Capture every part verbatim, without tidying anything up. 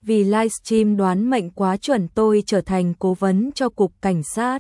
vì livestream đoán mệnh quá chuẩn tôi trở thành cố vấn cho cục cảnh sát.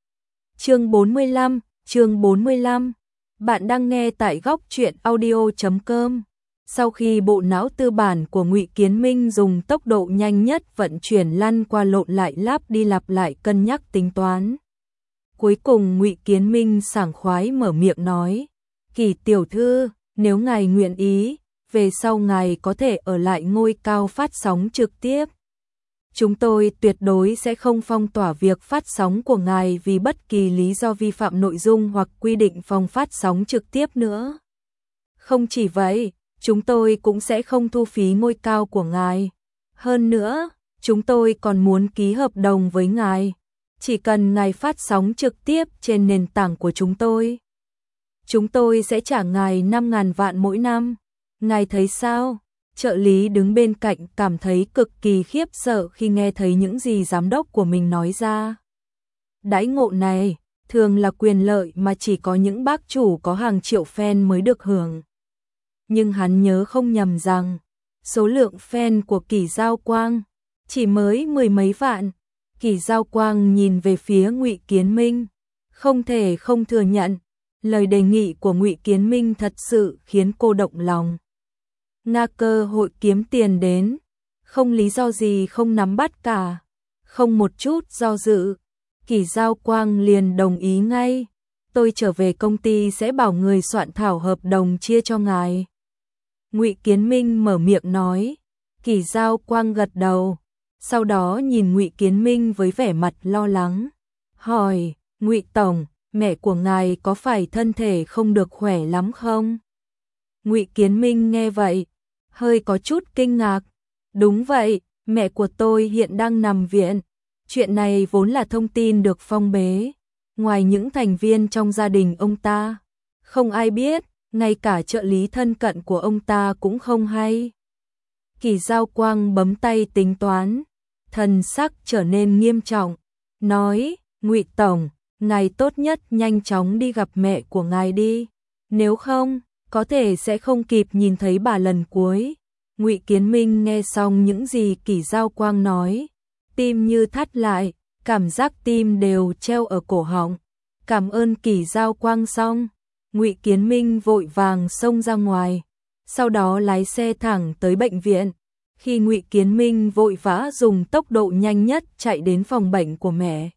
Chương bốn mươi lăm, chương bốn mươi lăm. Bạn đang nghe tại góc truyện audio chấm com. Sau khi bộ não tư bản của Ngụy Kiến Minh dùng tốc độ nhanh nhất vận chuyển lăn qua lộn lại lắp đi lặp lại cân nhắc tính toán. Cuối cùng Ngụy Kiến Minh sảng khoái mở miệng nói: "Kỳ tiểu thư, nếu ngài nguyện ý, về sau ngài có thể ở lại ngôi cao phát sóng trực tiếp. Chúng tôi tuyệt đối sẽ không phong tỏa việc phát sóng của ngài vì bất kỳ lý do vi phạm nội dung hoặc quy định phòng phát sóng trực tiếp nữa. Không chỉ vậy, chúng tôi cũng sẽ không thu phí ngôi cao của ngài. Hơn nữa, chúng tôi còn muốn ký hợp đồng với ngài. Chỉ cần ngài phát sóng trực tiếp trên nền tảng của chúng tôi, chúng tôi sẽ trả ngài năm ngàn vạn mỗi năm. Ngài thấy sao?" Trợ lý đứng bên cạnh cảm thấy cực kỳ khiếp sợ khi nghe thấy những gì giám đốc của mình nói ra. Đãi ngộ này thường là quyền lợi mà chỉ có những bác chủ có hàng triệu fan mới được hưởng. Nhưng hắn nhớ không nhầm rằng số lượng fan của Kỷ Giao Quang chỉ mới mười mấy vạn. Kỷ Giao Quang nhìn về phía Ngụy Kiến Minh, không thể không thừa nhận, lời đề nghị của Ngụy Kiến Minh thật sự khiến cô động lòng. Nga cơ hội kiếm tiền đến, không lý do gì không nắm bắt cả, không một chút do dự, Kỷ Giao Quang liền đồng ý ngay. "Tôi trở về công ty sẽ bảo người soạn thảo hợp đồng chia cho ngài." Ngụy Kiến Minh mở miệng nói. Kỷ Giao Quang gật đầu, sau đó nhìn Ngụy Kiến Minh với vẻ mặt lo lắng, hỏi: "Ngụy tổng, mẹ của ngài có phải thân thể không được khỏe lắm không?" Ngụy Kiến Minh nghe vậy, hơi có chút kinh ngạc. "Đúng vậy, mẹ của tôi hiện đang nằm viện. Chuyện này vốn là thông tin được phong bế. Ngoài những thành viên trong gia đình ông ta, không ai biết, ngay cả trợ lý thân cận của ông ta cũng không hay." Kỷ Giao Quang bấm tay tính toán, thần sắc trở nên nghiêm trọng, nói: "Ngụy tổng, ngài tốt nhất nhanh chóng đi gặp mẹ của ngài đi, nếu không, có thể sẽ không kịp nhìn thấy bà lần cuối." Ngụy Kiến Minh nghe xong những gì Kỷ Giao Quang nói, tim như thắt lại, cảm giác tim đều treo ở cổ họng. Cảm ơn Kỷ Giao Quang xong, Ngụy Kiến Minh vội vàng xông ra ngoài, sau đó lái xe thẳng tới bệnh viện. Khi Ngụy Kiến Minh vội vã dùng tốc độ nhanh nhất chạy đến phòng bệnh của mẹ,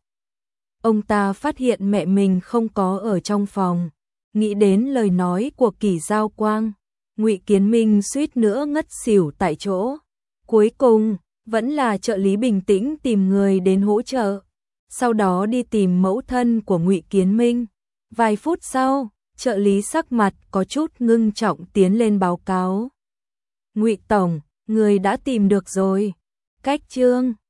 ông ta phát hiện mẹ mình không có ở trong phòng. Nghĩ đến lời nói của Kỷ Giao Quang, Ngụy Kiến Minh suýt nữa ngất xỉu tại chỗ. Cuối cùng, vẫn là trợ lý bình tĩnh tìm người đến hỗ trợ, sau đó đi tìm mẫu thân của Ngụy Kiến Minh. Vài phút sau, trợ lý sắc mặt có chút ngưng trọng tiến lên báo cáo: "Ngụy tổng, người đã tìm được rồi. Cách chương